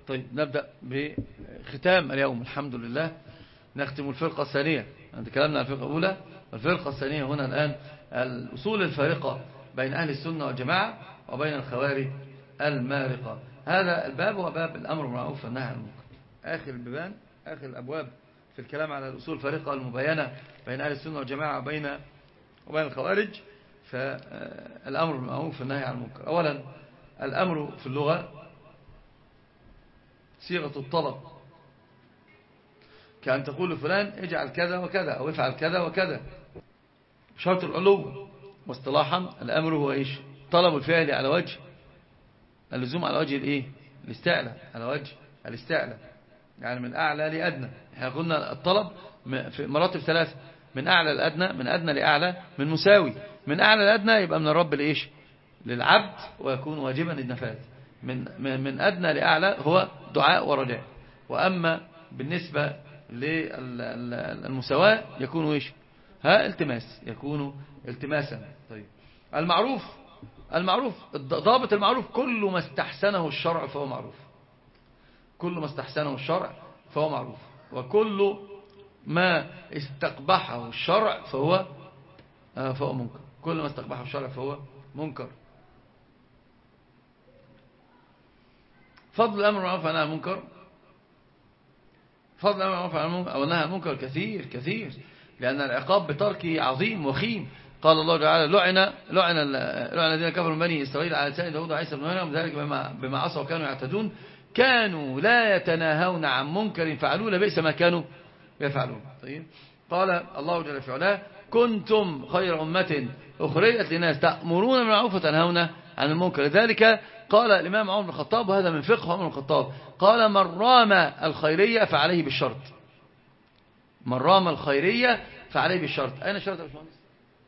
طيب نبدأ بختام اليوم. الحمد لله نختم الفرقة الثانية. تكلمنا عن الفرقة الأولى، والفرقة الثانية هنا الآن الأصول الفارقة بين أهل السنة والجماعة وبين الخوارج المارقة. هذا الباب هو باب الأمر بالمعروف والنهي عن المنكر، آخر البيبان، آخر الأبواب في الكلام على الأصول الفارقة المبينة بين أهل السنة والجماعة وبين الخوارج. فالأمر بالمعروف والنهي عن المنكر، أولا الأمر في اللغة صيغة الطلب، كأن تقول لفلان اجعل كذا وكذا أو افعل كذا وكذا، شرط العلو. واصطلاحا الأمر هو إيش؟ طلب الفعل على وجه اللزوم، على وجه الإيه؟ الاستعلاء، على وجه الاستعلاء، يعني من أعلى لأدنى. احنا قلنا الطلب في مراتب ثلاثة، من أعلى لأدنى، من أدنى لأعلى، من مساوي. من أعلى لأدنى يبقى من الرب لإيش؟ للعبد ويكون واجبا للنفاذ. من أدنى لأعلى هو دعاء ورجاء. وأما بالنسبة للمساواة يكون إيش؟ التماس، يكون التماسا. طيب المعروف ضابط المعروف كل ما استحسنه الشرع فهو معروف، كل ما استحسنه الشرع فهو معروف، وكل ما استقبحه الشرع فهو منكر، كل ما استقبحه الشرع فهو منكر. فضل الأمر بالمعروف والنهي عن المنكر، فضل الأمر بالمعروف والنهي عن المنكر كثير كثير، لأن العقاب بتركه عظيم وخيم. قال الله تعالى لعن الذين كفروا من بني إسرائيل على لسان داود وعيسى بن مريم، ذلك بما عصوا وكانوا يعتدون، كانوا لا يتناهون عن منكر فعلوه لبئس ما كانوا يفعلون. طيب قال الله جل في علاه كنتم خير أمة أخرجت للناس تأمرون بالمعروف وتنهون عن المنكر. لذلك قال الإمام عمر بن الخطاب، وهذا من فقه عمر بن الخطاب، قال من رام الخيرية فعليه بالشرط، من رام الخيرية فعليه بالشرط. أين الشرط يا باشمهندس؟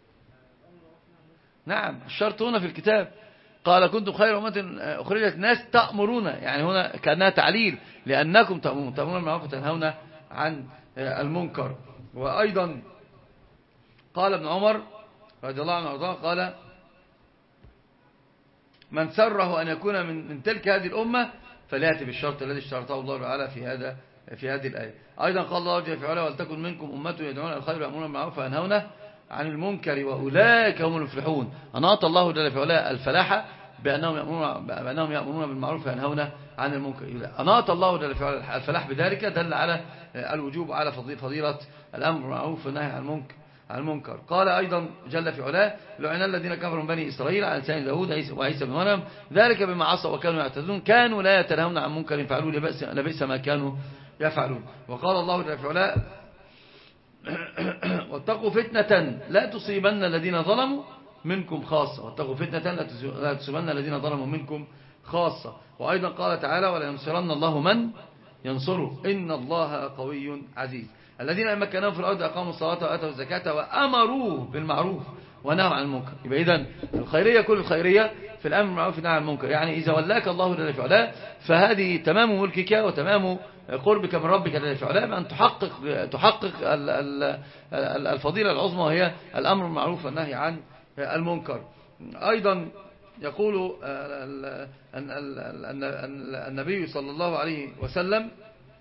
نعم الشرط هنا في الكتاب، قال كنتم خير أمة أخرجت الناس تأمرون، يعني هنا كأنها تعليل، لأنكم تأمرون بالمعروف وتنهون عن المنكر. وأيضا قال ابن عمر رضي الله عنه وارضاه، قال من سره أن يكون من تلك هذه الأمة فليأتي بالشرط الذي اشترطه الله تعالى في هذه الآية. أيضا قال الله جل وعلا ولتكن منكم أمة يدعون إلى الخير ويأمرون بالمعروف وينهون عن المنكر وأولئك هم المفلحون. أناط الله جل وعلا الفلاح بأنهم يأمرون بالمعروف وينهون عن المنكر. أناط الله جل وعلا الفلاح بذلك، دل على الوجوب على فضيلة الأمر بالمعروف والنهي عن المنكر. قال أيضا جل في علاه لعن الذين كفروا من بني إسرائيل على لسان داود وعيسى بن مريم، ذلك بما عصوا وكانوا يعتدون، كانوا لا يتناهون عن منكر فعلوه لبئس ما كانوا يفعلون. وقال الله جل في علاه واتقوا فتنة لا تصيبن الذين ظلموا منكم خاصة، واتقوا فتنة لا تصيبن الذين ظلموا منكم خاصة. وأيضا قال تعالى ولا ينصرن الله من ينصره إن الله قوي عزيز. الذين مكناهم في الأرض أقاموا الصلاة وآتوا الزكاة وأمروا بالمعروف ونهوا عن المنكر. يبقى إذن الخيرية كل الخيرية في الأمر بالمعروف والنهي عن المنكر، يعني إذا ولاك الله جل في علاه فهذه تمام ملكك وتمام قربك من ربك جل في علاه بأن تحقق الفضيلة العظمى، وهي الأمر بالمعروف والنهي عن المنكر. أيضا يقول النبي صلى الله عليه وسلم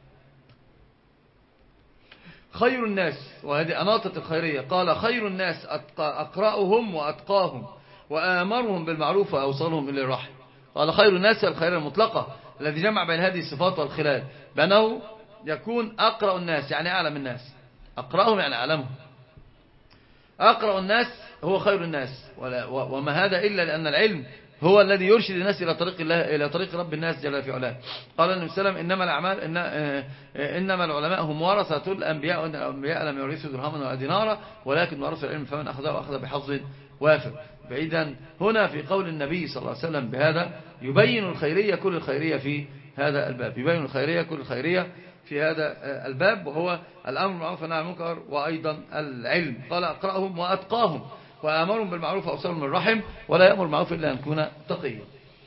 خير الناس، وهذه أناطة الخيرية، قال خير الناس أقرأهم وأتقاهم وآمرهم بالمعروف وأوصلهم إلى الرحم. قال خير الناس الخير المطلقة الذي جمع بين هذه الصفات والخلال، بأنه يكون أقرأ الناس يعني أعلم الناس، أقرأهم يعني أعلمهم، أقرأ الناس هو خير الناس. وما هذا إلا لأن العلم هو الذي يرشد الناس إلى طريق الله، إلى طريق رب الناس جل في علاه. قال النبي صلى الله عليه وسلم إنما العلماء هم ورثة الأنبياء، وأن الأنبياء لم يورثوا درهما ولا دينارا ولكن ورثوا العلم فمن أخذه أخذ بحظ وافر. بعيدا هنا في قول النبي صلى الله عليه وسلم بهذا يبين الخيرية كل الخيرية في هذا الباب، يبين الخيرية كل الخيرية في هذا الباب، وهو الأمر بالمعروف والنهي عن المنكر وأيضا العلم. قال أقرأهم وأتقاهم وآمرهم بالمعروف وأوصلهم للرحم، ولا يأمر بالمعروف إلا أن يكون تقيا.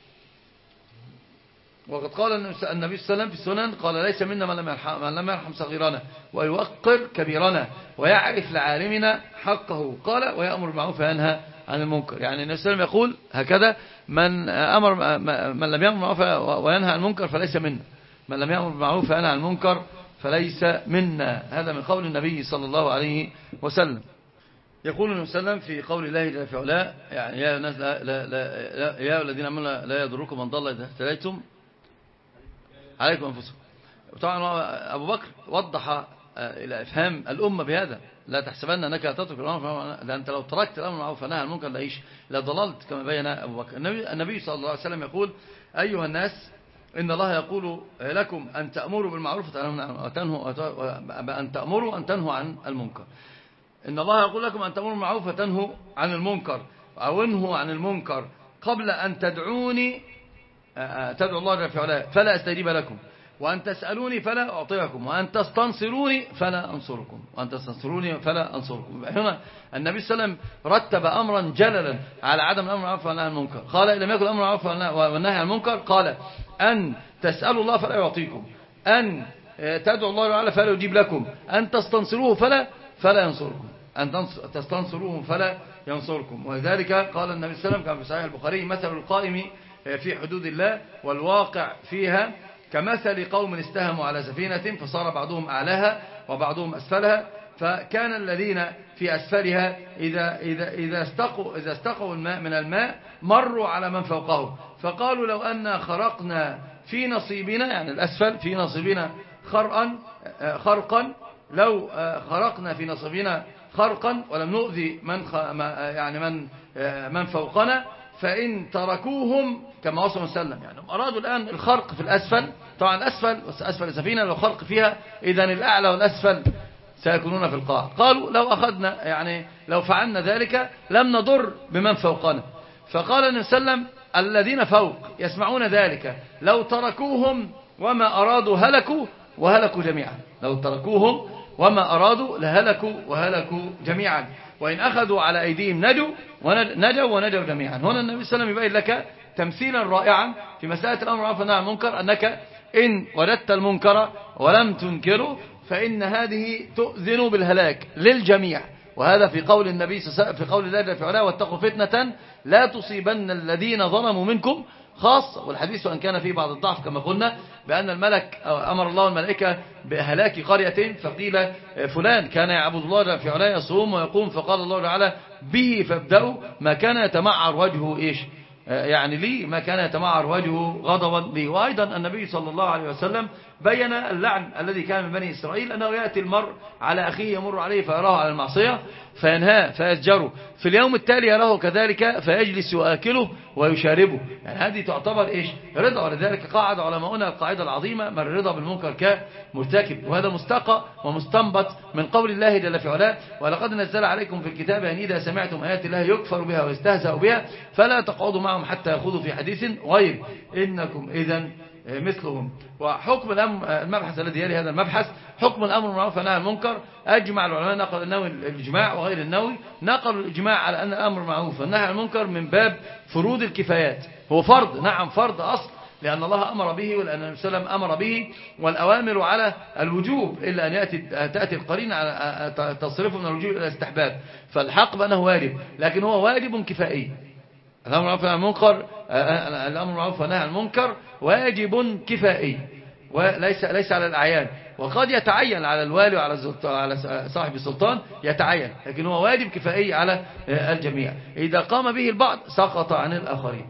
وقد قال النبي صلى الله عليه وسلم في السنن قال ليس منا من لم يرحم صغيرنا ويوقر كبيرنا ويعرف لعالمنا حقه، قال ويأمر بالمعروف وينهى عن المنكر. يعني النبي صلى الله عليه وسلم يقول هكذا من لم يأمر بالمعروف وينهى عن المنكر فليس منا، من لم يأمر بالمعروف وينهى عن المنكر فليس منا. هذا من قول النبي صلى الله عليه وسلم. يقول النبي صلى الله عليه وسلم في قول الله جل في علاه يعني يا الناس يا الذين آمنوا لا يضركم من ضل إذا اهتديتم عليكم أنفسكم. طبعا أبو بكر وضح إلى إفهام الأمة بهذا. لا تحسبن أنك تترك الأمر، لأن أنت لو تركت الأمر بالمعروف والنهي عن المنكر لا ضللت كما بين أبو بكر. النبي صلى الله عليه وسلم يقول أيها الناس إن الله يقول لكم أن تأمروا بالمعروف وأن تنهوا عن المنكر. إن الله يقول لكم أن تأمروا بالمعروف وتنهوا عن المنكر أو انهوا عن المنكر قبل أن تدعوني تدعو الله جل في علاه فلا أستجيب لكم، وأن تسألوني فلا أعطيكم، وأن تستنصروني فلا أنصركم، هنا النبي صلى الله عليه وسلم رتب أمرا جللا على عدم الأمر بالمعروف والنهي عن المنكر. قال إن لم يكن الأمر بالمعروف والنهي عن المنكر قال أن تسألوا الله فلا يعطيكم، أن تدعوا الله تعالى فلا يجيب لكم، أن تستنصروه فلا ينصركم، أن تستنصروه فلا ينصركم. ولذلك قال النبي صلى الله عليه وسلم كما في صحيح البخاري مثل القائم في حدود الله والواقع فيها كمثل قوم استهموا على سفينة فصار بعضهم أعلاها وبعضهم أسفلها، فكان الذين في أسفلها إذا استقوا الماء من الماء مروا على من فوقهم فقالوا لو أن خرقنا في نصيبنا يعني الأسفل في نصيبنا خرقا لو خرقنا في نصيبنا خرقا ولم نؤذي من فوقنا فإن تركوهم كما وصف وسلم يعني أرادوا الآن الخرق في الأسفل. طبعا أسفل السفينة لو خرق فيها إذن الأعلى والأسفل سيكونون في القاع. قالوا لو أخذنا يعني لو فعلنا ذلك لم نضر بمن فوقنا. فقال النبي صلى الله عليه وسلم الذين فوق يسمعون ذلك لو تركوهم وما أرادوا وهلكوا جميعا. لو تركوهم وما أرادوا وهلكوا جميعا، وإن أخذوا على أيديهم نجوا جميعا. هنا النبي صلى الله عليه وسلم يبين لك تمثيلا رائعا في مسألة الأمر بالمعروف والنهي عن المنكر أنك إن وجدت المنكر ولم تنكره فإن هذه تؤذن بالهلاك للجميع. وهذا في قول النبي في قول الله جل في علاه واتقوا فتنة لا تصيبن الذين ظلموا منكم خاصة. والحديث وأن كان فيه بعض الضعف كما قلنا بأن الملك أمر الله الملائكة بهلاك قرية فقيل فلان كان يعبد الله جل في علاه يصوم ويقوم فقال الله تعالى به فابدأوا ما كان يتمعر وجهه يعني لي ما كان يتمعر وجهه غضبا لي. وأيضا النبي صلى الله عليه وسلم بين اللعن الذي كان من بني إسرائيل أنه يأتي المرء على أخيه يمر عليه فيراه على المعصية فينهاه فيزجره في اليوم التالي يراه كذلك فيجلس يؤكله ويشاربه. يعني هذه تعتبر رضا. ولذلك قاعد علماؤنا القاعدة العظيمة من الرضا بالمنكر كمرتكب. وهذا مستقى ومستنبط من قول الله جل في علاه ولقد نزل عليكم في الكتاب أن إذا سمعتم آيات الله يكفر بها ويستهزأ بها فلا تقعدوا معهم حتى يخوضوا في حديث غير إنكم إذن مثلهم. وحكم المبحث الذي يلي هذا المبحث حكم الأمر بالمعروف والنهي عن المنكر. أجمع العلماء نقل النووي الإجماع وغير النووي نقلوا الإجماع على أن الأمر بالمعروف والنهي عن المنكر من باب فروض الكفايات. هو فرض، نعم فرض أصل لأن الله أمر به ولأن النبي صلى الله عليه وسلم أمر به والأوامر على الوجوب إلا أن تأتي القرينة على تصرفه من الوجوب إلى الاستحباب. فالحق بأنه واجب لكن هو واجب كفائي. الأمر بالمعروف والنهي عن المنكر واجب كفائي وليس على الأعيان. وقد يتعين على الوالي وعلى صاحب السلطان يتعين لكن هو واجب كفائي على الجميع. إذا قام به البعض سقط عن الآخرين.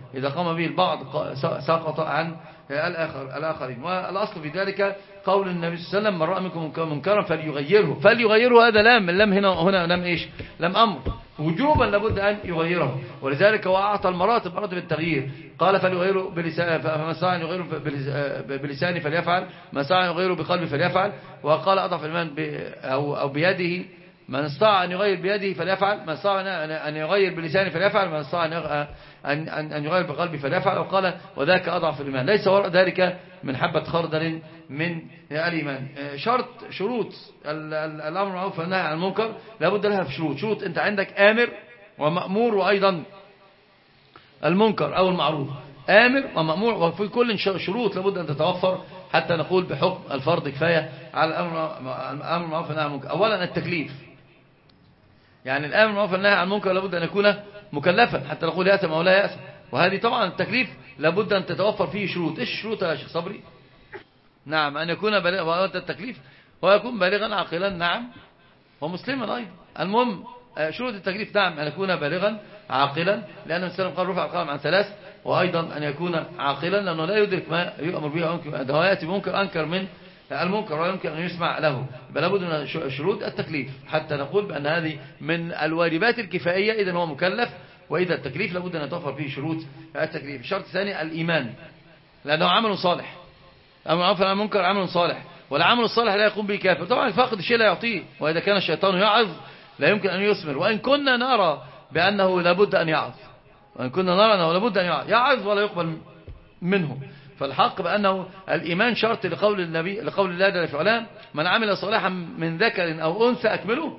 سقط عن الآخرين. والأصل في ذلك قول النبي صلى الله عليه وسلم من رأى منكم منكرا فليغيره. هذا لم هنا لم أمر وجوبا لابد أن يغيره. ولذلك هو أعطى مراتب التغيير. قال فليغيره فمن استطاع أن يغيره بلسانه فليفعل من استطاع أن يغيره بقلبه فليفعل. وقال أضعف الإيمان أو بيده من استطاع أن يغير بيده فليفعل من استطاع أن يغير بلسانه فليفعل من استطاع أن يغير بقلبه فليفعل. وقال وذاك أضعف الإيمان. ليس وراء ذلك من حبة خردل من الإيمان. شروط الأمر بالمعروف والنهي عن المنكر لابد لها في شروط. أنت عندك آمر ومأمور وأيضا المنكر أو المعروف. آمر ومأمور وفي كل شروط لابد أن تتوفر حتى نقول بحكم الفرض كفاية على الأمر بالمعروف والنهي عن المنكر. أولا التكليف. يعني الأمر بالمعروف والنهي عن المنكر لابد أن يكون مكلفا حتى نقول يأثم أو لا يأثم. وهذه طبعا التكليف لابد أن تتوفر فيه شروط. إيش الشروط يا شيخ صبري؟ نعم أن يكون بالغا، وهذا التكليف ويكون بالغا عاقلا، نعم، ومسلما أيضا. المهم شروط التكليف، نعم، أن يكون بالغا عاقلا، لأن النبي قال رفع القلم عن ثلاث، وأيضا أن يكون عاقلا لأنه لا يدرك ما يؤمر به، ده يأتي بمنكر أنكر من المنكر ولا يمكن أن يسمع له، بل لابد من شروط التكليف حتى نقول بأن هذه من الواجبات الكفائية، إذن هو مكلف. وإذا التكليف لابد أن يتوفر فيه شروط التكليف. الشرط الثاني الإيمان، لأنه عمل صالح، أمر عن المنكر عمل صالح، والعمل الصالح لا يقوم به كافر. طبعا فاقد الشيء لا يعطيه، وإذا كان الشيطان يعظ لا يمكن أن يثمر، وإن كنا نرى بأنه لابد أن يعظ، وإن كنا نرى أنه لابد أن يعظ ولا يقبل منه. فالحق بأنه الإيمان شرط لقول النبي، لقول الله جل وعلا: من عمل صالحا من ذكر أو أنثى أكمله،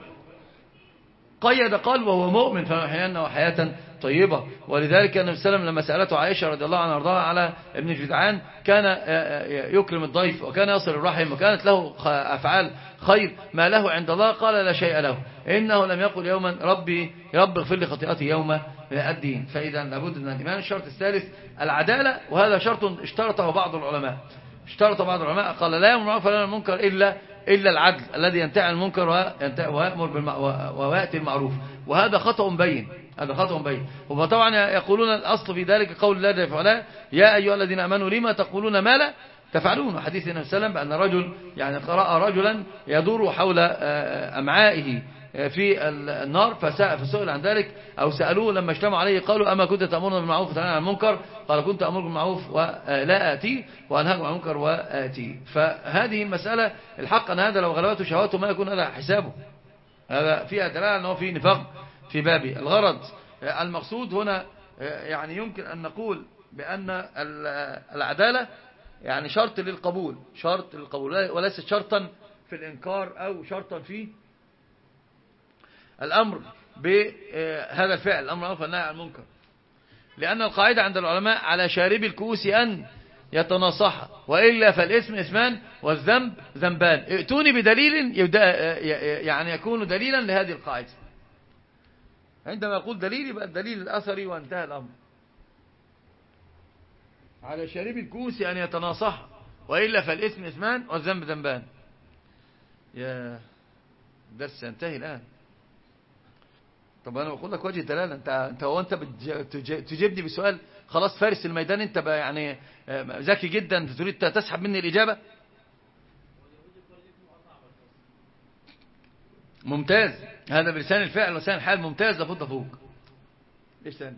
قيد قال وهو مؤمن فنحيينه حياة طيبة. ولذلك النبي صلى الله عليه وسلم لما سألته عائشة رضي الله عنها وارضاها على ابن جدعان، كان يكرم الضيف وكان يصل الرحم وكانت له أفعال خير ما له عند الله، قال لا شيء له، إنه لم يقل يوما ربي اغفر لي خطيئتي يوم الدين. فإذا لابد من الإيمان. الشرط الثالث العدالة، وهذا شرط اشترطه بعض العلماء، قال لا يأمر بالمعروف ولا ينهى عن المنكر إلا العدل الذي ينتهي عن المنكر ويأمر ويأتي المعروف، وهذا خطأ بين. وطبعا يقولون الأصل في ذلك قول الله جل وعلا: يا أيها الذين آمنوا لما تقولون ما لا تفعلون. وحديث النبي صلى الله عليه وسلم بأن رجل يعني قرأ رجلا يدور حول أمعائه في النار، فسئل عن ذلك أو سألوه لما اجتمعوا عليه قالوا: أما كنت تأمرنا بالمعروف وتنهانا عن المنكر؟ قال: كنت أمر بالمعروف ولا آتي وأنهاكم عن المنكر وآتي. فهذه المسألة الحق أن هذا لو غلبته شهواته ما يكون هذا حسابه، هذا فيها دلالة أنه في نفاق في بابه. الغرض المقصود هنا يعني يمكن أن نقول بأن العدالة يعني شرط للقبول، وليس شرطا في الإنكار أو شرطا في الأمر بهذا الفعل، الأمر معروف والنهي عن المنكر. لأن القاعدة عند العلماء: على شارب الكؤوس أن يتناصح، وإلا فالإثم إثمان والذنب ذنبان. ائتوني بدليل يعني يكون دليلا لهذه القاعدة. عندما يقول دليل يبقى الدليل الأثري وانتهى الأمر. على شارب الكؤوس أن يتناصح، وإلا فالإثم إثمان والذنب ذنبان. يا درس ينتهي الآن. طب أنا بقول لك وجه الدلالة، أنت تجيبني بسؤال خلاص فارس الميدان، أنت يعني ذكي جدا تريد تسحب مني الإجابة. ممتاز، هذا بلسان الفعل ولسان الحال، ممتاز، لابد فوق. ليش ثاني؟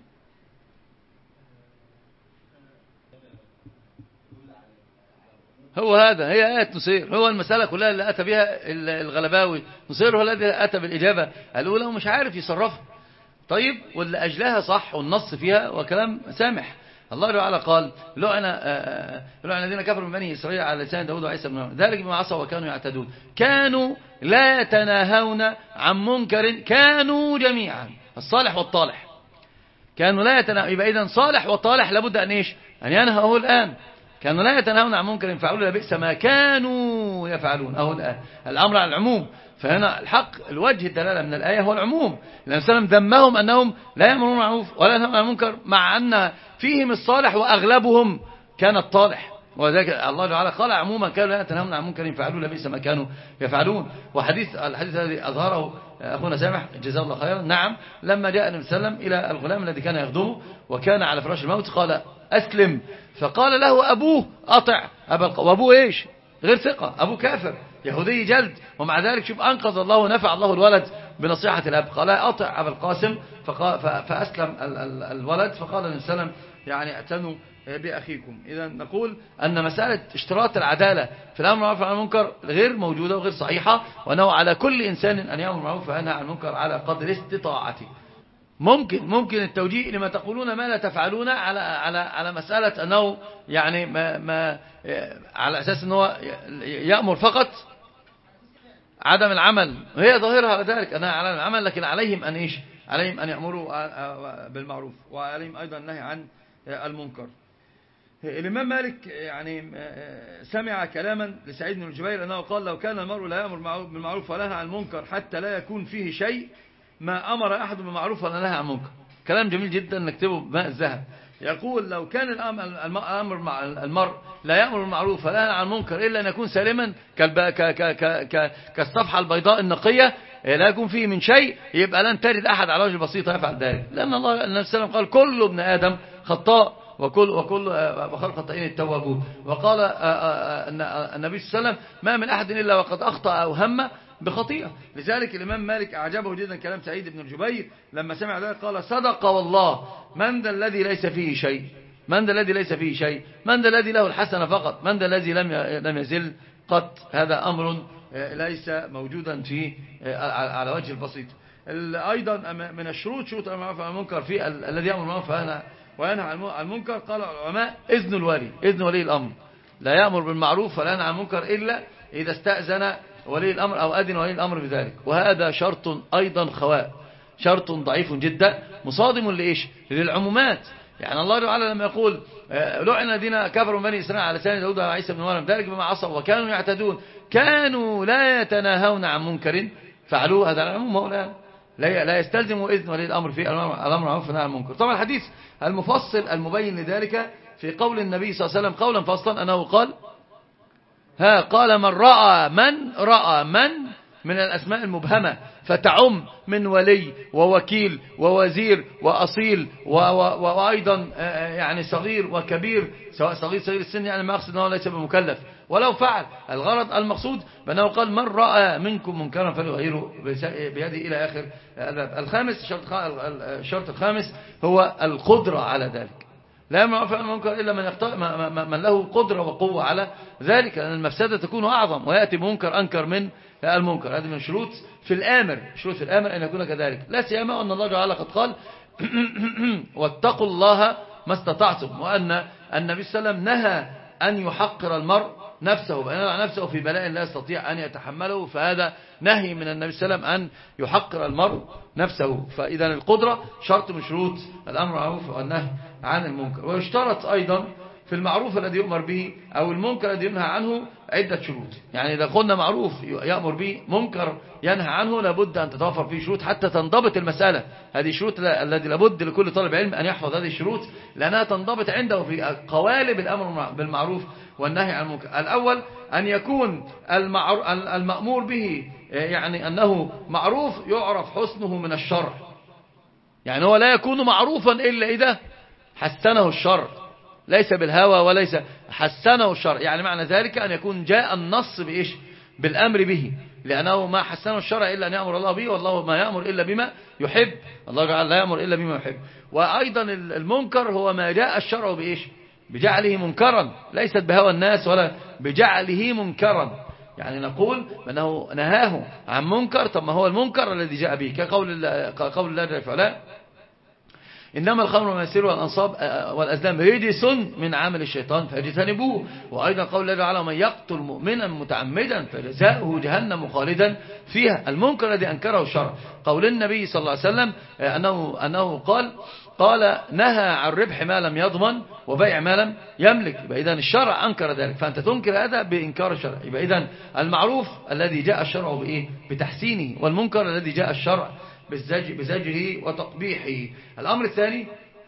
هو هذا، هي آية نصير، هو المسألة كلها اللي أتى بها الغلباوي. نصير هو الذي أتى بالإجابة الأولى ومش عارف يصرفها. طيب، واللي أجلها صح والنص فيها وكلام سامح. الله تعالى قال: لعن الذين كفروا من بني إسرائيل على لسان داود وعيسى بن مريم ذلك بما عصوا وكانوا يعتدون كانوا لا يتناهون عن منكر، كانوا جميعا الصالح والطالح كانوا لا يتناهون. يبقى إذن صالح وطالح لابد أن إيش؟ أن ينهوا الآن. كانوا لا يتناهون عن منكر يفعلون لبئس ما كانوا يفعلون، أهو الآن الأمر على العموم. فهنا الحق الوجه الدلالة من الآية هو العموم. لأن سلم ذمهم أنهم لا يأمرون معروف ولا ينهون عن المنكر، مع أن فيهم الصالح وأغلبهم كان الطالح. وذلك الله تعالى قال عموما: كانوا لا يتناهون عن منكر يفعلون لبئس ما كانوا يفعلون. الحديث الذي أظهره أخونا سامح جزاه الله خيرا، نعم، لما جاء النبي صلى الله عليه وسلم إلى الغلام الذي كان يخدمه وكان على فراش الموت قال: أسلم. فقال له أبوه: أطع وأبوه إيش؟ غير ثقة، أبوه كافر يهودي جلد، ومع ذلك شوف أنقذ الله ونفع الله الولد بنصيحة الأب. قال: أطع أبا القاسم. فأسلم الولد. فقال النبي صلى الله عليه وسلم: يعني اعتنوا بأخيكم. إذا نقول أن مسألة اشتراط العدالة في الأمر بالمعروف والنهي عن المنكر غير موجودة وغير صحيحة، وأنه على كل إنسان أن يأمر بالمعروف وينهى عن المنكر على قدر استطاعته. ممكن التوجيه لما تقولون ما لا تفعلون على مسألة أنه يعني ما على أساس أنه يأمر فقط عدم العمل، وهي ظاهرها على ذلك أنها على العمل، لكن عليهم أن إيش؟ عليهم أن يأمروا بالمعروف وعليهم أيضا النهي عن المنكر. الإمام مالك يعني سمع كلاما لسعيد بن جبير أنه قال: لو كان المرء لا يأمر بالمعروف ولا ينهى عن المنكر حتى لا يكون فيه شيء ما أمر أحد بالمعروف ولا نهى عن المنكر. كلام جميل جدا نكتبه بماء الذهب. يقول لو كان الأمر مع المرء لا يأمر بالمعروف ولا ينهى عن المنكر إلا أن يكون سالما كالصفحة البيضاء النقية لا يكون فيه من شيء، يبقى لن تجد أحد على وجه البسيط يفعل ذلك، لأن الله النبي صلى الله عليه وسلم قال كل ابن آدم خطاء وكل خطائين التوابون. وقال النبي صلى الله عليه وسلم ما من أحد إلا وقد أخطأ أو هم بخطيئة. لذلك الإمام مالك أعجبه جدا كلام سعيد بن الجبير لما سمع ذلك قال صدق والله من ذا الذي ليس فيه شيء، من ذا الذي ليس فيه شيء، من ذا الذي له الحسنة فقط، من ذا الذي لم يزل قط. هذا أمر ليس موجودا في على وجه البسيط. أيضا من الشروط شروط المعروف عن المنكر في الذي يأمر بالمعروف وينهى عن المنكر قال العلماء إذن الولي، إذن ولي الأمر، لا يأمر بالمعروف ولا ينهى عن المنكر إلا إذا استأذن ولي الأمر أو أذن ولي الأمر بذلك. وهذا شرط أيضا خواء، شرط ضعيف جدا مصادم لإيش؟ للعمومات. يعني الله تعالى لما يقول لعن الذين كفروا من بني إسرائيل على لسان داود وعيسى بن مريم ذلك بما عصوا وكانوا يعتدون كانوا لا يتناهون عن منكر فعلوه. هذا العموم مولانا لا يستلزم إذن ولي الأمر في الأمر معروف والنهي عن المنكر. طبعا الحديث المفصل المبين لذلك في قول النبي صلى الله عليه وسلم قولا فصلا أنه قال من رأى من الأسماء المبهمة فتعم من ولي ووكيل ووزير وأصيل وأيضا يعني صغير وكبير، سواء صغير السن يعني ما أقصد أنه ليس بمكلف ولو فعل. الغرض المقصود بأنه قال من رأى منكم منكرا فليغيره بيده إلى آخر. الخامس الشرط الخامس هو القدرة على ذلك، لا يأمر المنكر إلا من له قدرة وقوة على ذلك، لأن المفسدة تكون أعظم ويأتي بمنكر أنكر من المنكر. هذه من شروط في الآمر، شروط في الآمر أن يكون كذلك، لا سيما أن الله تعالى قد قال واتقوا الله ما استطعتم، وأن النبي صلى الله عليه وسلم نهى أن يحقر المرء نفسه بأن يضع نفسه في بلاء لا يستطيع أن يتحمله، فهذا نهي من النبي صلى الله عليه وسلم أن يحقر المرء نفسه. فإذا القدرة شرط من شروط الأمر بالمعروف والنهي عن المنكر. ويشترط أيضا في المعروف الذي يؤمر به أو المنكر الذي ينهى عنه عدة شروط. يعني إذا قلنا معروف يأمر به، منكر ينهى عنه، لابد أن تتوفر فيه شروط حتى تنضبط المسألة. هذه الشروط التي لابد لكل طالب علم أن يحفظ هذه الشروط لأنها تنضبط عنده في قوالب الأمر بالمعروف والنهي عن المنكر. الأول أن يكون المأمور به يعني أنه معروف يعرف حسنه من الشرع، يعني هو لا يكون معروفا إلا إذا حسنه الشرع، ليس بالهوى وليس حسنه الشرع. يعني معنى ذلك أن يكون جاء النص بإيش؟ بالأمر به، لأنه ما حسنه الشرع إلا أن يأمر الله به، والله ما يأمر إلا بما يحب، الله تعالى لا يأمر إلا بما يحب. وأيضا المنكر هو ما جاء الشرع بإيش؟ بجعله منكرا، ليست بهوى الناس ولا بجعله منكرا. يعني نقول أنه نهاه عن منكر، طب ما هو المنكر الذي جاء به، كقول الله جل وعلا إنما الخمر والميسر والأنصاب والأزلام رجس من عمل الشيطان فاجتنبوه. وأيضا قول الله تعالى من يقتل مؤمنا متعمدا فجزاؤه جهنم خالدا فيها، المنكر الذي أنكره الشرع. قول النبي صلى الله عليه وسلم أنه قال نهى عن ربح ما لم يضمن وبيع ما لم يملك. يبقى إذن الشرع أنكر ذلك، فأنت تنكر هذا بإنكار الشرع. يبقى إذن المعروف الذي جاء الشرع بإيه؟ بتحسينه، والمنكر الذي جاء الشرع بزجره وتقبيحه. الأمر الثاني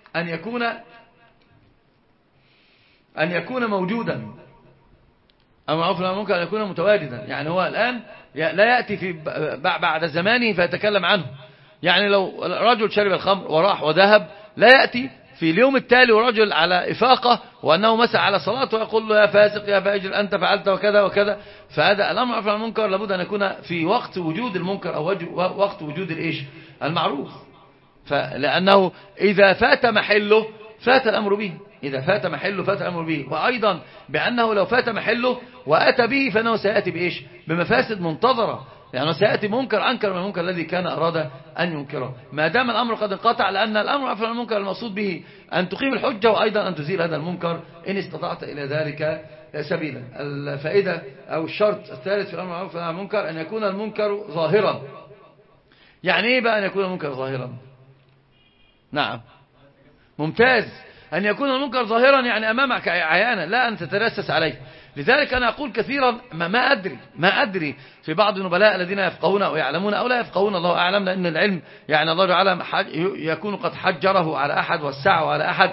أن يكون موجودا، المعروف والمنكر أن يكون متواجدا. يعني هو الآن لا يأتي في بعد زمانه فيتكلم عنه. يعني لو رجل شرب الخمر وراح وذهب لا يأتي في اليوم التالي ورجل على إفاقة وأنه مسع على صلاته ويقول له يا فاسق يا فاجر أنت فعلت وكذا وكذا. فهذا الأمر عن المنكر لابد أن يكون في وقت وجود المنكر أو وقت وجود الإيش؟ المعروف. لأنه إذا فات محله فات الأمر به، إذا فات محله فات الأمر به. وأيضا بأنه لو فات محله وأتى به فإنه سيأتي بإيش؟ بمفاسد منتظرة، يعني سيأتي منكر أنكر من المنكر الذي كان أراد أن ينكره، ما دام الأمر قد انقطع. لأن الأمر عن المنكر المقصود به أن تقيم الحجة وأيضا أن تزيل هذا المنكر إن استطعت إلى ذلك سبيلا. الفائدة أو الشرط الثالث في الأمر والمعروف والنهي عن المنكر أن يكون المنكر ظاهرا. يعني إيه بقى أن يكون المنكر ظاهرا؟ نعم ممتاز. أن يكون المنكر ظاهرا يعني أمامك عيانا، لا أن تترسس عليه. لذلك أنا أقول كثيرا ما أدري في بعض النبلاء الذين يفقهون أو يعلمون أو لا يفقهون، الله أعلم، لأن العلم يعني الله تعالى يكون قد حجره على أحد وسعه على أحد.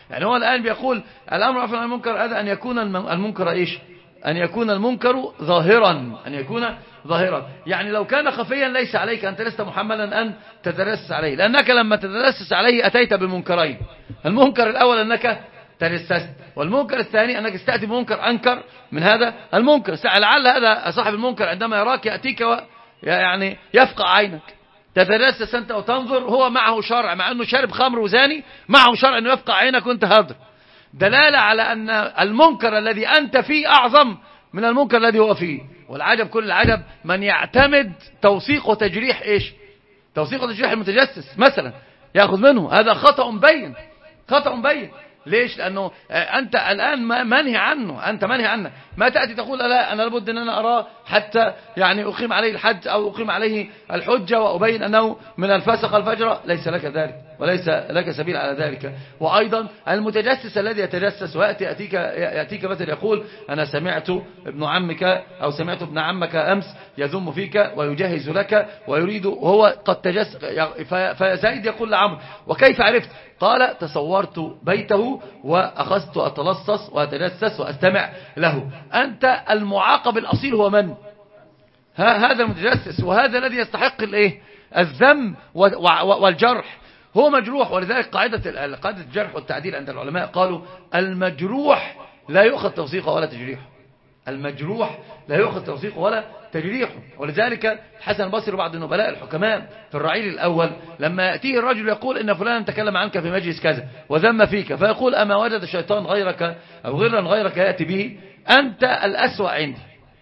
يعني هو الآن بيقول الأمر بالمعروف والنهي عن المنكر هذا أن يكون المنكر إيش؟ أن يكون المنكر ظاهرا، أن يكون ظاهرا. يعني لو كان خفيا ليس عليك، أنت لست محملا أن تتدرس عليه، لأنك لما تتدرس عليه أتيت بمنكرين. المنكر الأول أنك تجسست، والمنكر الثاني أنك استأتي بمنكر أنكر من هذا المنكر. لعل هذا صاحب المنكر عندما يراك يأتيك يعني يفقع عينك، تتجسس أنت وتنظر، هو معه شرع، مع أنه شارب خمر وزاني، معه شرع أنه يفقع عينك وأنت هادر، دلالة على أن المنكر الذي أنت فيه أعظم من المنكر الذي هو فيه. والعجب كل العجب من يعتمد توثيق وتجريح إيش؟ توثيق وتجريح المتجسس مثلا، يأخذ منه، هذا خطأ بين، خطأ بين. ليش؟ لأنه أنت الآن منهي عنه، أنت منهي عنه. ما تأتي تقول لا أنا لابد أن أنا أراه حتى يعني أقيم عليه الحج أو أقيم عليه الحجة وأبين أنه من الفسق الفجر، ليس لك ذلك وليس لك سبيل على ذلك. وأيضا المتجسس الذي يتجسس ويأتي يأتيك مثل يقول أنا سمعت ابن عمك أو سمعت ابن عمك أمس يذم فيك ويجهز لك ويريد، وهو قد تجسس. فزيد يقول لعمرو وكيف عرفت؟ قال تصورت بيته وأخذت أتلصص وأتجسس وأستمع له. أنت المعاقب الأصيل هو من؟ هذا المتجسس، وهذا الذي يستحق الايه؟ الذم والجرح، هو مجروح. ولذلك قاعدة الجرح والتعديل عند العلماء قالوا المجروح لا يؤخذ توثيقه ولا تجريحه، المجروح لا يؤخذ توثيقه ولا تجريحه. ولذلك الحسن البصري بعض النبلاء الحكماء في الرعيل الأول لما يأتيه الرجل يقول إن فلان تكلم عنك في مجلس كذا وذم فيك، فيقول أما وجد الشيطان غيرك أو غيرا غيرك يأتي به؟ أنت الأسوأ عندي،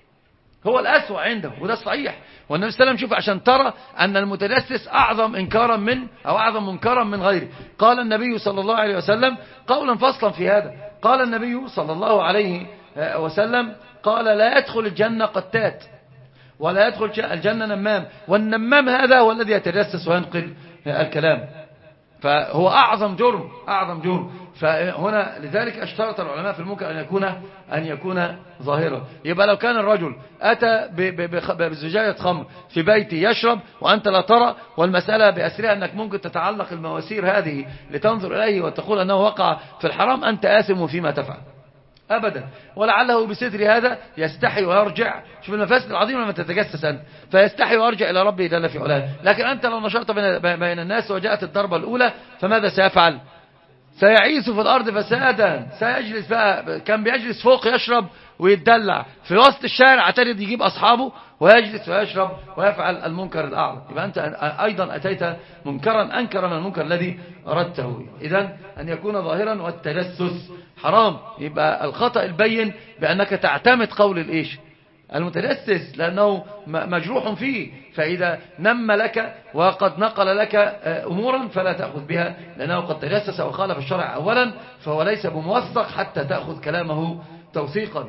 هو الأسوأ عنده، وده صحيح. والنبي صلى الله عليه وسلم شوف عشان ترى أن المتجسس أعظم إنكارا من أو أعظم منكرا من غيره. قال النبي صلى الله عليه وسلم قولا فصلا في هذا، قال النبي صلى الله عليه وسلم قال لا يدخل الجنة قتات ولا يدخل الجنة نمام، والنمام هذا هو الذي يتجسس وينقل الكلام، فهو أعظم جرم، أعظم جرم. فهنا لذلك اشترط العلماء في المنكر أن يكون ظاهرا. يبقى لو كان الرجل أتى بزجاجة خمر في بيتي يشرب وأنت لا ترى، والمسألة بأسرها أنك ممكن تتعلق المواسير هذه لتنظر إليه وتقول أنه وقع في الحرام، أنت آثم فيما تفعل أبدا. ولعله بستر هذا يستحي ويرجع. شوف المفاسد العظيمة لما تتجسس أنت، فيستحي ويرجع إلى ربه جل في علاه. لكن أنت لو نشرت بين الناس وجاءت الضربة الأولى فماذا سيفعل؟ سيعيث في الأرض فسادا، سيجلس بقى، كان بيجلس فوق يشرب ويتدلع في وسط الشارع، اعترض يجيب أصحابه ويجلس ويشرب ويفعل المنكر الأعظم. يبقى أنت أيضا أتيت منكرا أنكر من المنكر الذي أردته. إذن أن يكون ظاهرا، والتجسس حرام. يبقى الخطأ البين بأنك تعتمد قول الإيش؟ المتجسس، لأنه مجروح فيه، فإذا نم لك وقد نقل لك أمورا فلا تأخذ بها، لأنه قد تجسس وخالف الشرع أولا، فهو ليس بموثق حتى تأخذ كلامه توثيقا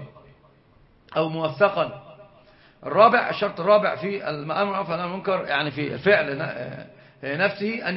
أو موثقا. الرابع، الشرط الرابع في الأمر بالمعروف والنهي عن المنكر، يعني في الفعل نفسه،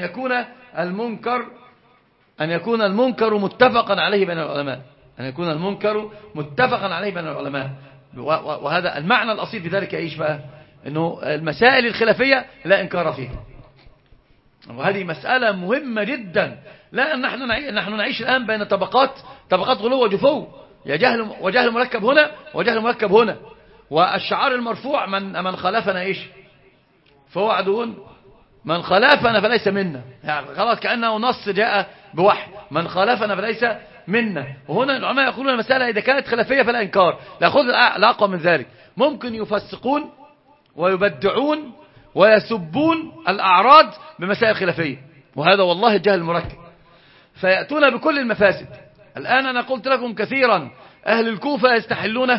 أن يكون المنكر متفقا عليه بين العلماء، أن يكون المنكر متفقا عليه بين العلماء. وهذا المعنى الأصيل في ذلك إيش بقى؟ أنه المسائل الخلافية لا إنكار فيها، وهذه مسألة مهمة جدا. لا نحن نعيش الآن بين طبقات غلو وجفو، وجهل مركب هنا وجهل مركب هنا. والشعار المرفوع من خالفنا إيش؟ فهو عدو، من خالفنا فليس منا، يعني خلاص كأنه نص جاء بوحي، من خالفنا فليس منا. وهنا العلماء يقولون المسألة إذا كانت خلافية فلا إنكار، لا خذ الأقوى من ذلك. ممكن يفسقون ويبدعون ويسبون الأعراض بمسائل خلافية، وهذا والله الجهل المركب، فيأتون بكل المفاسد. الآن أنا قلت لكم كثيرا أهل الكوفة يستحلون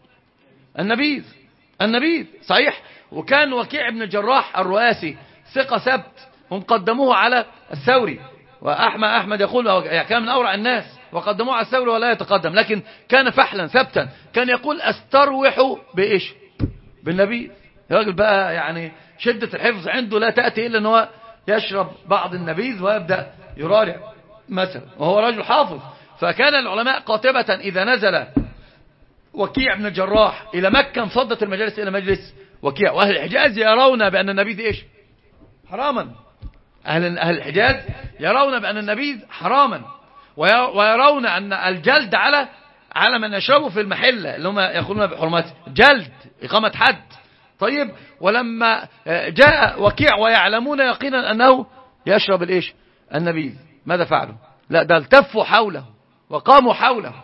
النبيذ صحيح. وكان وكيع بن الجراح الرؤاسي ثقة سبت، هم قدموه على الثوري، وأحمد يقول كان من أورع الناس، وقدموه على الثوري ولا يتقدم، لكن كان فحلا ثبتا، كان يقول أستروح بإيش؟ بالنبي. الراجل بقى يعني شدة الحفظ عنده لا تأتي إلا أنه يشرب بعض النبيذ ويبدأ يرارع مثلا، وهو رجل حافظ. فكان العلماء قاطبة إذا نزل وكيع بن الجراح إلى مكة انفضت المجالس إلى مجلس وكيع. وأهل الحجاز يرون بأن النبيذ إيش؟ حراما. أهل الحجاز يرون بأن النبيذ حراما، ويرون أن الجلد على من يشربوا في المحلة اللي هم يقولون بحرمته، جلد إقامة حد. طيب، ولما جاء وكيع ويعلمون يقينا أنه يشرب الإيش؟ النبيذ، ماذا فعلوا؟ لا، ده التفوا حوله وقاموا حوله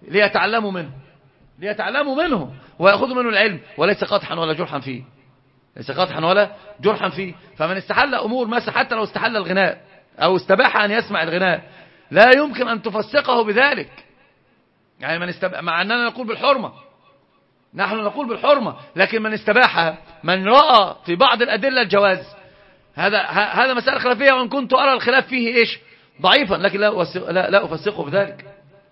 ليتعلموا منه ويأخذوا منه العلم، وليس قطحا ولا جرحا فيه، ليس قطحا ولا جرحا فيه. فمن استحل أمور مثلا، حتى لو استحل الغناء أو استباح أن يسمع الغناء، لا يمكن أن تفسقه بذلك. يعني مع أننا نقول بالحرمة، نحن نقول بالحرمة، لكن من استباحها، من رأى في بعض الأدلة الجواز، هذا مسألة خلافية، وإن كنت أرى الخلاف فيه إيش؟ ضعيفا، لكن لا أفسقه بذلك،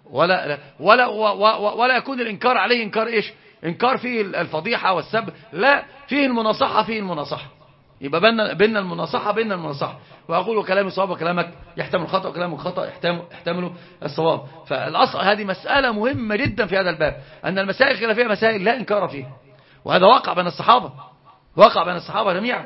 ولا يكون الإنكار عليه إنكار إيش؟ إنكار فيه الفضيحة والسب، لا، فيه المناصحة. يبقى بيننا المناصحة. وأقول كلامي صواب وكلامك يحتمل الخطأ، وكلامك خطأ يحتمل الصواب. فالأصل هذه مسألة مهمة جدا في هذا الباب، أن المسائل الخلافية مسائل لا إنكار فيها، وهذا وقع بين الصحابة جميعا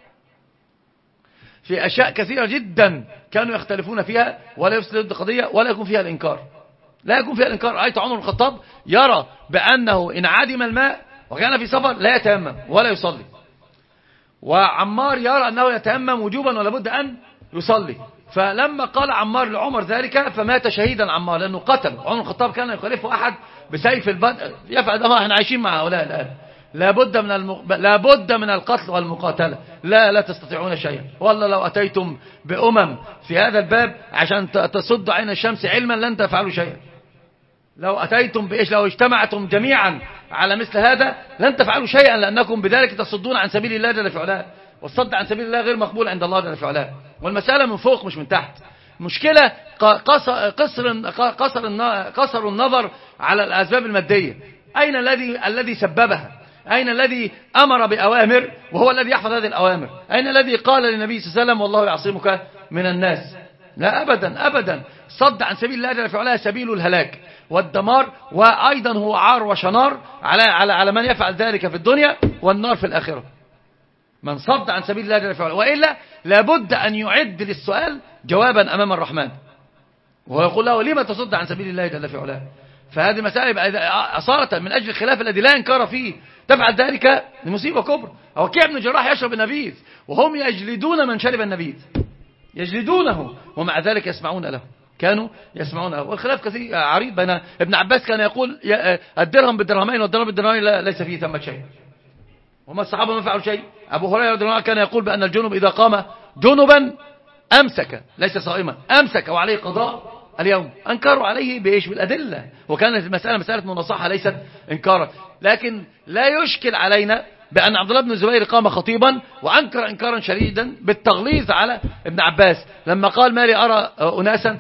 في أشياء كثيرة جدا كانوا يختلفون فيها، ولا يفسد ضد قضية ولا يكون فيها الإنكار. رأيت عمر بن الخطاب يرى بأنه إن عدم الماء وكان في سفر لا يتيمم ولا يصلي، وعمار يرى أنه يتيمم وجوبا ولا بد أن يصلي. فلما قال عمار لعمر ذلك فمات شهيدا عمار، لأنه قتل. عمر بن الخطاب كان يخالفه أحد بسيف البدء يفعل ده. احنا عايشين مع هؤلاء الآن، لابد من القتل والمقاتلة، لا تستطيعون شيئا. والله لو أتيتم بأمم في هذا الباب عشان تصد عين الشمس علما لن تفعلوا شيئا. لو أتيتم لو اجتمعتم جميعا على مثل هذا لن تفعلوا شيئا، لأنكم بذلك تصدون عن سبيل الله جل في علاه، والصد عن سبيل الله غير مقبول عند الله جل في علاه. والمسألة من فوق مش من تحت. مشكلة قصر النظر على الأسباب المادية. أين الذي سببها؟ أين الذي أمر بأوامر وهو الذي يحفظ هذه الأوامر؟ أين الذي قال للنبي صلى الله عليه وسلم والله يعصمك من الناس؟ لا، أبدا. صد عن سبيل الله جل في علاه سبيل الهلاك والدمار، وأيضا هو عار وشنار على من يفعل ذلك في الدنيا، والنار في الآخرة. من صد عن سبيل الله جل في علاه، وإلا لابد أن يعد للسؤال جوابا أمام الرحمن، ويقول له لما تصد عن سبيل الله جل في علاه؟ فهذه مسائل أصالة من أجل الخلاف الذي لا إنكار فيه تفعل ذلك لمصيبة كبرى. وكيع بن جراح يشرب النبيذ وهم يجلدون من شرب النبيذ، يجلدونه، ومع ذلك يسمعون له، كانوا يسمعون له. والخلاف كثير عريض بين ابن عباس كان يقول الدرهم بالدرهمين والدرهم بالدرهمين ليس فيه ثمة شيء، وما الصحابة ما فعلوا شيء. أبو هريرة رضي الله عنه كان يقول بأن الجنوب إذا قام جنبا أمسك، ليس صائما، أمسك وعليه قضاء اليوم. أنكروا عليه بإيش؟ بالأدلة. وكانت المسألة مسألة مناصحة ليست إنكارا. لكن لا يشكل علينا بأن عبد الله بن الزبير قام خطيبا وأنكر إنكارا شديدا بالتغليظ على ابن عباس لما قال ما لي أرى أناسا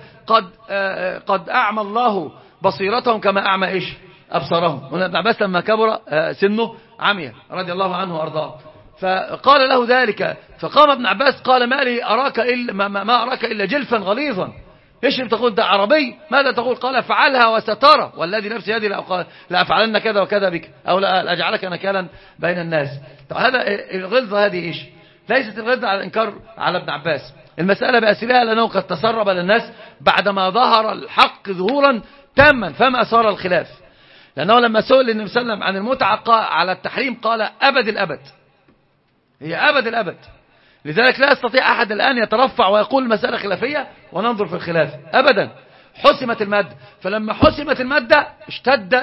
قد أعمى الله بصيرتهم كما أعمى إيش؟ أبصارهم. ابن عباس لما كبر سنه عمي رضي الله عنه وأرضاه، فقال له ذلك، فقام ابن عباس قال ما لي أراك إلا ما أراك إلا جلفا غليظا. ايش تقول؟ ده عربي، ماذا تقول؟ قال افعلها وسترى والذي نفسي يدي لأفعلن كذا وكذا بك، أو لأجعلك نكالا بين الناس. طب هذا الغلظة هذه ايش؟ ليست الغلظة على الإنكار على ابن عباس. المسألة بأسرها لأنه قد تسرب للناس بعدما ظهر الحق ظهورا تاما، فما صار الخلاف. لأنه لما سئل النبي صلى الله عليه وسلم عن المتعة على التحريم قال أبد الأبد، هي أبد الأبد. لذلك لا يستطيع أحد الآن يترفع ويقول المسألة خلافية وننظر في الخلاف أبدا. حسمت المادة، فلما حسمت المادة اشتد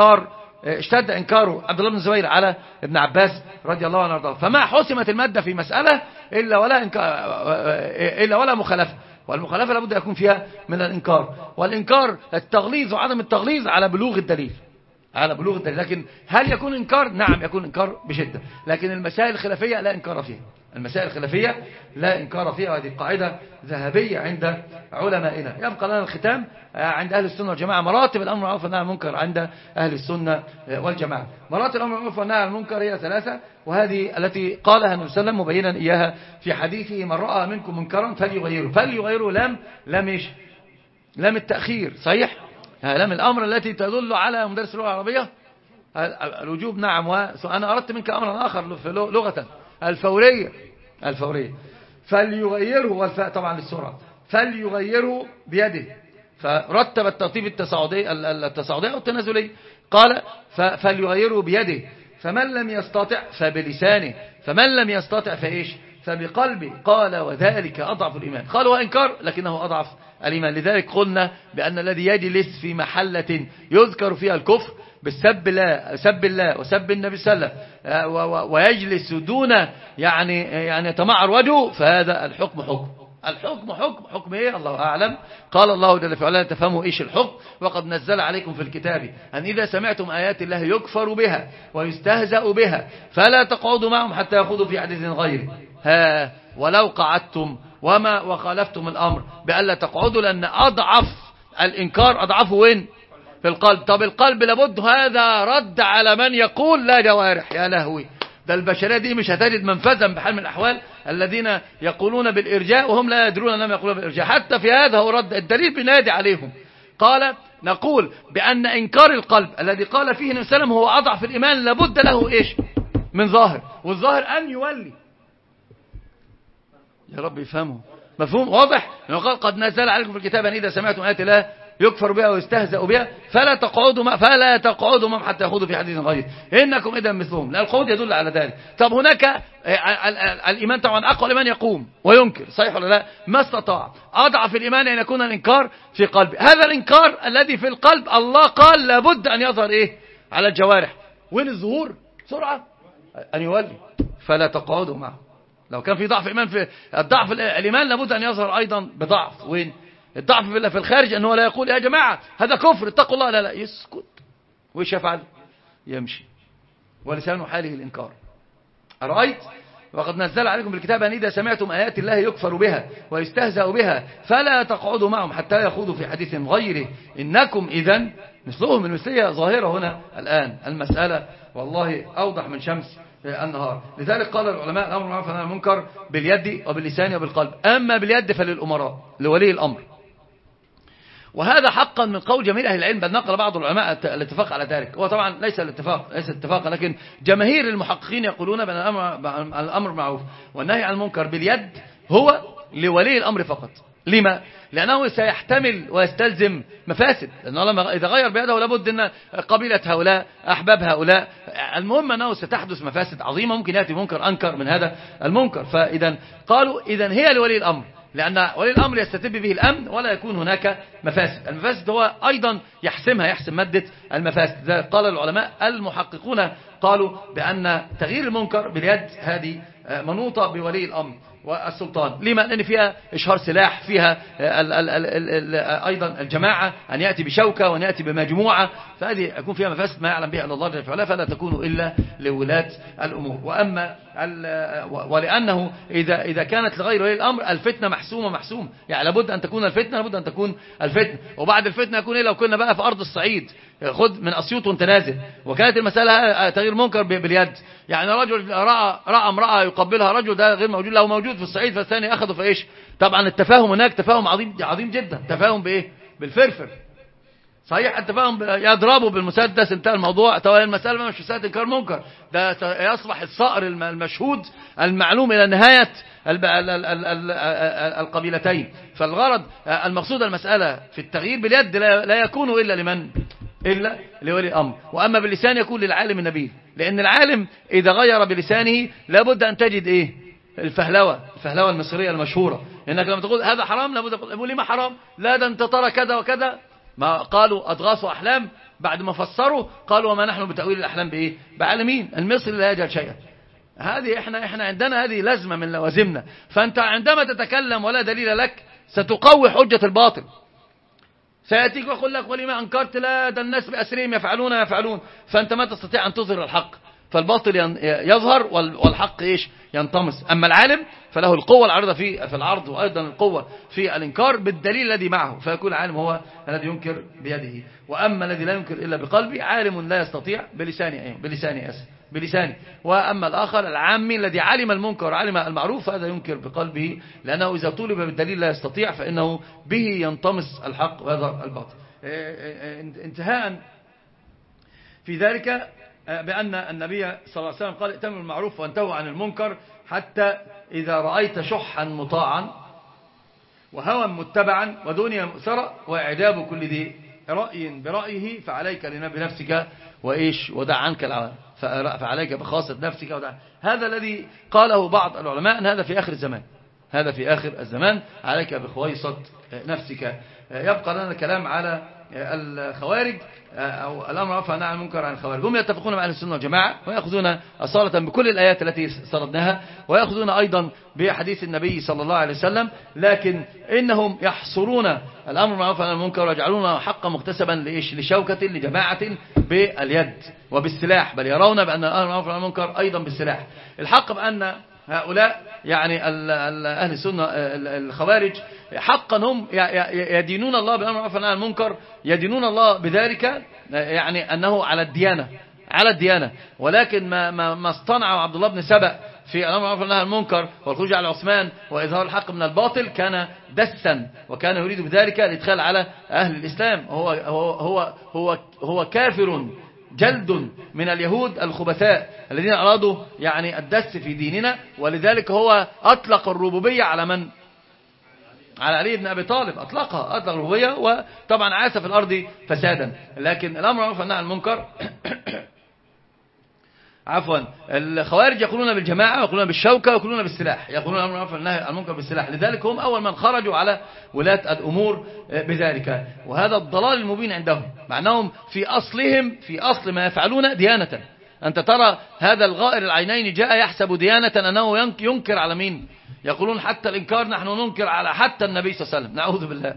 إنكار عبد الله بن الزبير على ابن عباس رضي الله عنه وارضاه. فما حسمت المادة في مسألة إلا ولا مخالفة، والمخالفة لابد يكون فيها من الإنكار، والإنكار التغليظ وعدم التغليظ على بلوغ الدليل، لكن هل يكون إنكار؟ نعم يكون إنكار بشدة. لكن المسائل الخلافية لا إنكار فيها، المسائل الخلافية لا إنكار فيها، وهذه قاعدة ذهبية عند علمائنا. يبقى لنا الختام عند أهل السنة والجماعة. مراتب الأمر بالمعروف والنهي عن المنكر عند أهل السنة والجماعة. مراتب الأمر بالمعروف والنهي عن المنكر هي 3، وهذه التي قالها النبي صلى الله عليه وسلم مبينا إياها في حديثه من رأى منكم منكرا فليغيره. لم التأخير صحيح، لم الأمر التي تدل على مدرس اللغة العربية الوجوب. نعم، وأنا أردت منك أمرا آخر في لغة الفورية. فليغيره، والفاء طبعا للسرعة، فليغيره بيده فرتب الترتيب التصاعدي أو التنازلي. قال فليغيره بيده، فمن لم يستطع فبلسانه، فمن لم يستطع فإيش؟ فبقلبه. قال وذلك أضعف الإيمان. قال وإنكار لكنه أضعف الإيمان. لذلك قلنا بأن الذي يجلس في محلة يذكر فيها الكفر بالسب الله وسب النبي صلى الله عليه وسلم ويجلس دون يعني يتمعر وجهه، فهذا الحكم حكم ايه؟ الله اعلم. قال الله جل في علاه تفهموا ايش الحكم. وقد نزل عليكم في الكتاب ان اذا سمعتم ايات الله يكفر بها ويستهزأ بها فلا تقعدوا معهم حتى يخوضوا في حديث غيره. ولو قعدتم وخالفتم الامر بألا تقعدوا، لان اضعف الانكار اضعفه وين؟ في القلب. طب القلب لابد هذا رد على من يقول لا جوارح. يا لهوي، ده البشرية دي مش هتجد منفذا بحال من الأحوال الذين يقولون بالإرجاء وهم لا يدرون أنهم يقولون بالإرجاء. حتى في هذا هو رد الدليل بنادي عليهم. قال نقول بأن إنكار القلب الذي قال فيه النبي صلى الله عليه وسلم هو أضعف الإيمان لابد له إيش؟ من ظاهر، والظاهر أن يولي. يا رب يفهمه مفهوم واضح. قال قد نزل عليكم في الكتاب أن إذا سمعتم آيات الله يكفر بها ويستهزأ بها فلا تقعدوا معهم حتى يخوضوا في حديث غيره إنكم إذا مثلهم. لا، القعود يدل على ذلك. طب هناك الإيمان طبعا أقوى الإيمان يقوم وينكر، صحيح ولا لا؟ ما استطاع. أضعف الإيمان أن يكون الإنكار في قلبه. هذا الإنكار الذي في القلب الله قال لابد أن يظهر إيه؟ على الجوارح. وين الظهور؟ بسرعة أن يولي. فلا تقعدوا معه. لو كان في ضعف إيمان، في الضعف الإيمان لابد أن يظهر أيضا بضعف. وين الضعف في الخارج؟ أنه لا يقول يا جماعة هذا كفر اتقوا الله، لا يسكت. وإيش يفعل؟ يمشي ولسانه حاله الإنكار. أرأيت؟ وقد نزل عليكم بالكتاب أن إذا سمعتم آيات الله يكفر بها ويستهزأ بها فلا تقعدوا معهم حتى يخوضوا في حديث غيره إنكم إذن مثلهم. من مثلية ظاهرة هنا الآن. المسألة والله أوضح من شمس النهار. لذلك قال العلماء الأمر بالمعروف والنهي عن المنكر باليد وباللسان وبالقلب. أما باليد فللأمراء لولي الأمر. وهذا حقا من قول جميع أهل العلم، بل نقل بعض العلماء الاتفاق على ذلك. هو طبعا ليس اتفاقا، لكن جماهير المحققين يقولون بأن الأمر بالمعروف والنهي عن المنكر باليد هو لولي الأمر فقط. لما؟ لأنه سيحتمل ويستلزم مفاسد، لأنه إذا غير بيده لابد أن قبيلة هؤلاء أحباب هؤلاء، المهم أنه ستحدث مفاسد عظيمة، ممكن يأتي منكر أنكر من هذا المنكر. فإذا قالوا إذن هي لولي الأمر، لأن ولي الأمر يستتب به الأمن ولا يكون هناك مفاسد. المفاسد هو أيضا يحسم مادة المفاسد. قال العلماء المحققون قالوا بأن تغيير المنكر باليد هذه منوطة بولي الأمر والسلطان. لما؟ لأن فيها إشهار سلاح، فيها أيضا الجماعة أن يأتي بشوكة وأن يأتي بمجموعة، فهذه يكون فيها مفاسد ما يعلم بها إلا الله جل وعلا، فلا تكون إلا لولاة الأمور. وأما ولأنه إذا كانت لغير ولي الأمر الفتنة محسومة، يعني لابد أن تكون الفتنة، وبعد الفتنة يكون لو كنا بقى في أرض الصعيد خذ من أسيوط وانت نازل، وكانت المسألة تغيير منكر باليد، يعني رجل رأى امرأة يقبلها رجل، ده غير موجود، لو موجود في الصعيد فالثاني أخذه فإيش؟ طبعا التفاهم هناك تفاهم عظيم جدا. تفاهم بإيه؟ بالفرفر. صحيح التفاهم يضربه بالمسدس، انتهى الموضوع. طبعا المسألة مش مسألة إنكار منكر، ده يصبح الصقر المشهود المعلوم إلى نهاية القبيلتين. فالغرض المقصود المسألة في التغيير باليد لا يكون إلا لمن؟ إلا لولي الأمر. وأما باللسان يكون للعالم النبيل، لأن العالم إذا غير بلسانه لابد أن تجد إيه؟ الفهلوة المصرية المشهورة، إنك لما تقول هذا حرام لابد تقول ليه ما حرام؟ لا ده انت ترى كذا وكذا. ما قالوا أضغاث أحلام، بعد ما فسروا قالوا وما نحن بتأويل الأحلام بإيه؟ بعالمين. المصري لا يجهل شيئا. هذه احنا عندنا هذه لازمة من لوازمنا. فأنت عندما تتكلم ولا دليل لك ستقوي حجة الباطل. سيأتيك ويقول لك ولما أنكرت؟ لا ده الناس بأسرهم يفعلون. فأنت ما تستطيع أن تظهر الحق، فالباطل يظهر والحق إيش؟ ينطمس. أما العالم فله القوة العارضة في العرض، وأيضا القوة في الإنكار بالدليل الذي معه، فيكون العالم هو الذي ينكر بيده. وأما الذي لا ينكر إلا بقلبه عالم لا يستطيع بلسانه. وأما الآخر العامي الذي علم المنكر وعلم المعروف هذا ينكر بقلبه، لأنه إذا طولب بالدليل لا يستطيع، فإنه به ينطمس الحق ويظهر الباطل. انتهاء في ذلك بأن النبي صلى الله عليه وسلم قال ائتمروا بالمعروف وانتهوا عن المنكر، حتى إذا رأيت شحا مطاعا وهوى متبعا ودنيا مؤثرة وإعجاب كل ذي رأي برأيه، فعليك بنفسك وإيش ودع عنك العوام، فعليك بخاصة نفسك ودع. هذا الذي قاله بعض العلماء أن هذا في آخر الزمان، هذا في آخر الزمان، عليك بخويصة نفسك. يبقى لنا الكلام على الخوارج أو الأمر بالمعروف والنهي عن المنكر عن الخوارج. هم يتفقون مع أهل السنة والجماعة ويأخذون أصالة بكل الآيات التي سردناها، ويأخذون أيضا بحديث النبي صلى الله عليه وسلم، لكن إنهم يحصرون الأمر بالمعروف والنهي عن المنكر ويجعلونه حقا مكتسبا لشوكة لجماعة باليد وبالسلاح، بل يرون بأن الأمر بالمعروف والنهي عن المنكر أيضا بالسلاح. الحق بأن هؤلاء يعني أهل السنة الخوارج حقا هم يدينون الله بالأمر بالمعروف والنهي عن المنكر، يدينون الله بذلك يعني أنه على الديانة، ولكن ما اصطنعه عبد الله بن سبأ في الأمر بالمعروف والنهي عن المنكر والخروج على عثمان وإظهار الحق من الباطل كان دسا، وكان يريد بذلك الإدخال على أهل الإسلام. هو كافر جلد من اليهود الخبثاء الذين أرادوا يعني الدس في ديننا، ولذلك هو أطلق الربوبية على من؟ على علي بن أبي طالب، أطلق الربوبية، وطبعا عاش في الأرض فسادا. لكن الأمر بالمعروف والنهي عن المنكر عفوا الخوارج يقولون بالجماعة ويقولون بالشوكة ويقولون بالسلاح، يقولون الأمر بالمعروف والنهي عن المنكر بالسلاح، لذلك هم أول من خرجوا على ولاة الأمور بذلك، وهذا الضلال المبين عندهم، مع أنهم في أصل ما يفعلون ديانة. أنت ترى هذا الغائر العينين جاء يحسب ديانة أنه ينكر على مين؟ يقولون حتى الإنكار نحن ننكر على حتى النبي صلى الله عليه وسلم، نعوذ بالله.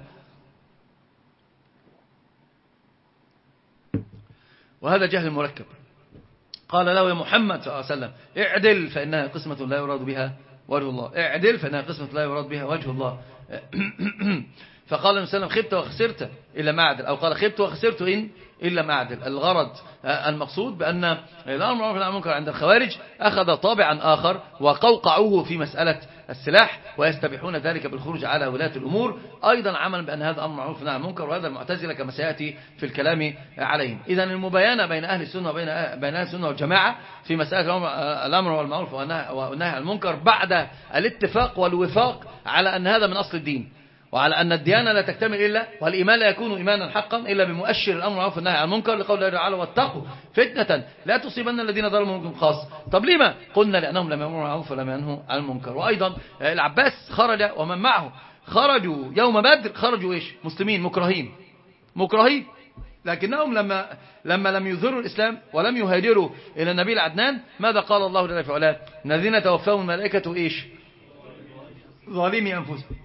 وهذا جهل مركب. قال له يا محمد صلى الله عليه وسلم اعدل فإنها قسمة لا يراد بها وجه الله، اعدل فإنها قسمة لا يراد بها وجه الله. فقال النبي صلى الله عليه وسلم خبت وخسرت إلا ما أعدل، أو قال خبت وخسرت إلا ما أعدل. الغرض المقصود بأن الأمر بالمعروف والنهي عن المنكر عند الخوارج أخذ طابعا آخر، وقوقعوه في مسألة السلاح، ويستبيحون ذلك بالخروج على ولاة الأمور، أيضا عملا بأن هذا أمر معروف والنهي عن المنكر، وهذا المعتزلة كما سيأتي في الكلام عليهم. إذا المباينة بين أهل السنة وبين أهل السنة والجماعة في مسألة الأمر والمعروف والنهي عن المنكر بعد الاتفاق والوفاق على أن هذا من أصل الدين، وعلى أن الديانة لا تكتمل إلا، والإيمان لا يكون إيمانا حقا إلا بمؤشر الأمر بالمعروف والنهي عن المنكر، لقول الله تعالى واتقوا فتنة لا تصيبن الذين ظلموا منكم خاصة. طب لما؟ قلنا لأنهم لم يأمروا بالمعروف ولم ينهوا عن المنكر. وأيضا العباس خرج ومن معه خرجوا يوم بدر، خرجوا إيش؟ مسلمين مكرهين، لكنهم لما لم يظهروا الإسلام ولم يهاجروا إلى النبي العدنان، ماذا قال الله جل وعلا؟ الذين توفاهم الملائكة إيش؟ ظالمي أنفسهم.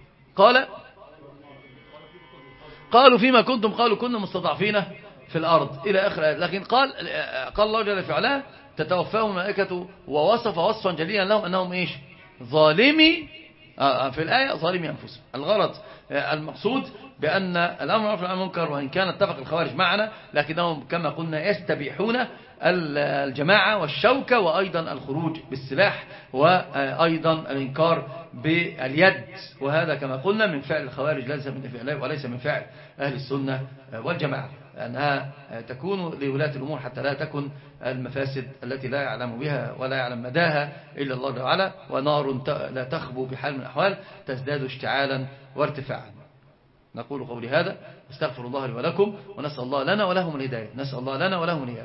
قالوا فيما كنتم؟ قالوا كنا مستضعفين في الأرض إلى آخر آية. لكن قال الله جل وعلا تتوفاهم الملائكة، ووصف وصفا جليلا لهم أنهم إيش؟ ظالمي، في الآية ظالمي أنفسهم. الغرض المقصود بأن الأمر بالمعروف والنهي عن المنكر، وإن كان اتفق الخوارج معنا، لكنهم كما قلنا يستبيحون الجماعة والشوكة، وأيضا الخروج بالسلاح، وأيضا الإنكار باليد، وهذا كما قلنا من فعل الخوارج وليس من فعل أهل السنة والجماعة، أنها تكون لولاة الأمور حتى لا تكن المفاسد التي لا يعلم بها ولا يعلم مداها إلا الله تعالى، ونار لا تخبو بحال من الأحوال تزداد اشتعالا وارتفاعا. نقول قولي هذا، استغفر الله لي ولكم، ونسأل الله لنا ولهم الهداية، ونسأل الله لنا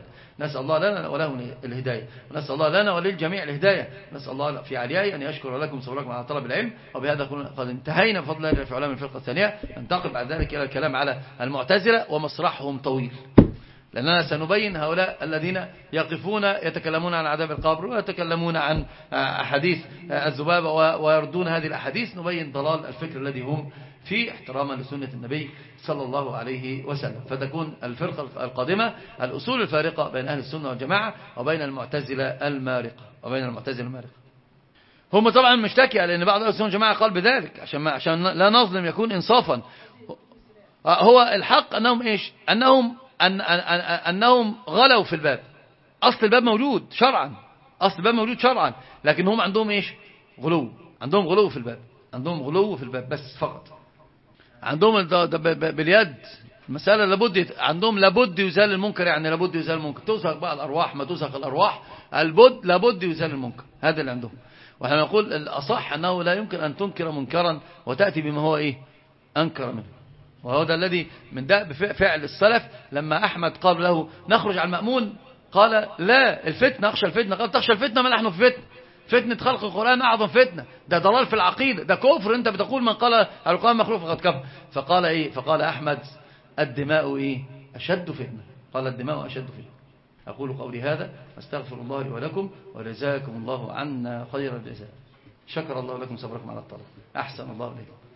وللجميع الهداية، ونسأل الله في علياي أن يشكر لكم صبركم على طلب العلم. وبهذا قد انتهينا بفضل الله في علام الفرقة الثانية. ننتقل بعد ذلك إلى الكلام على المعتزلة، ومسرحهم طويل، لأننا سنبين هؤلاء الذين يقفون يتكلمون عن عذاب القبر ويتكلمون عن أحاديث الذبابة ويردون هذه الأحاديث، نبين ضلال الفكر الذي هم في احتراما لسنة النبي صلى الله عليه وسلم. فتكون الفرقة القادمة الأصول الفارقة بين أهل السنة والجماعة وبين المعتزلة المارقة. هم طبعا مشتكي، لأن بعض أهل السنة والجماعة قال بذلك عشان لا نظلم، يكون إنصافا. هو الحق أنهم إيش؟ أنهم غلوا في الباب. أصل الباب موجود شرعا، لكن هم عندهم إيش؟ عندهم غلو في الباب بس فقط. عندهم باليد مسألة لابد يزال المنكر، يعني لابد يزال المنكر، توثق بقى الأرواح ما توثق الأرواح، لابد يزال المنكر، هذا اللي عندهم. وإحنا نقول الأصح أنه لا يمكن أن تنكر منكرا وتأتي بما هو إيه؟ أنكر منه. وهو ده الذي من دأب فعل السلف. لما أحمد قال له نخرج على المأمون قال لا، الفتنة، أخشى الفتنة. قال تخشى الفتنة؟ ما نحن في فتنة. فتنة خلق القرآن أعظم فتنة، ده ضلال في العقيدة، ده كفر. أنت بتقول من قال القرآن مخلوق فقد كفر. فقال إيه؟ فقال أحمد الدماء إيه؟ أشد فتنة. قال الدماء أشد فتنة. أقول قولي هذا أستغفر الله لي ولكم وجزاكم الله عنا خير الجزاء. شكر الله لكم صبركم على الطلب. أحسن الله إليكم.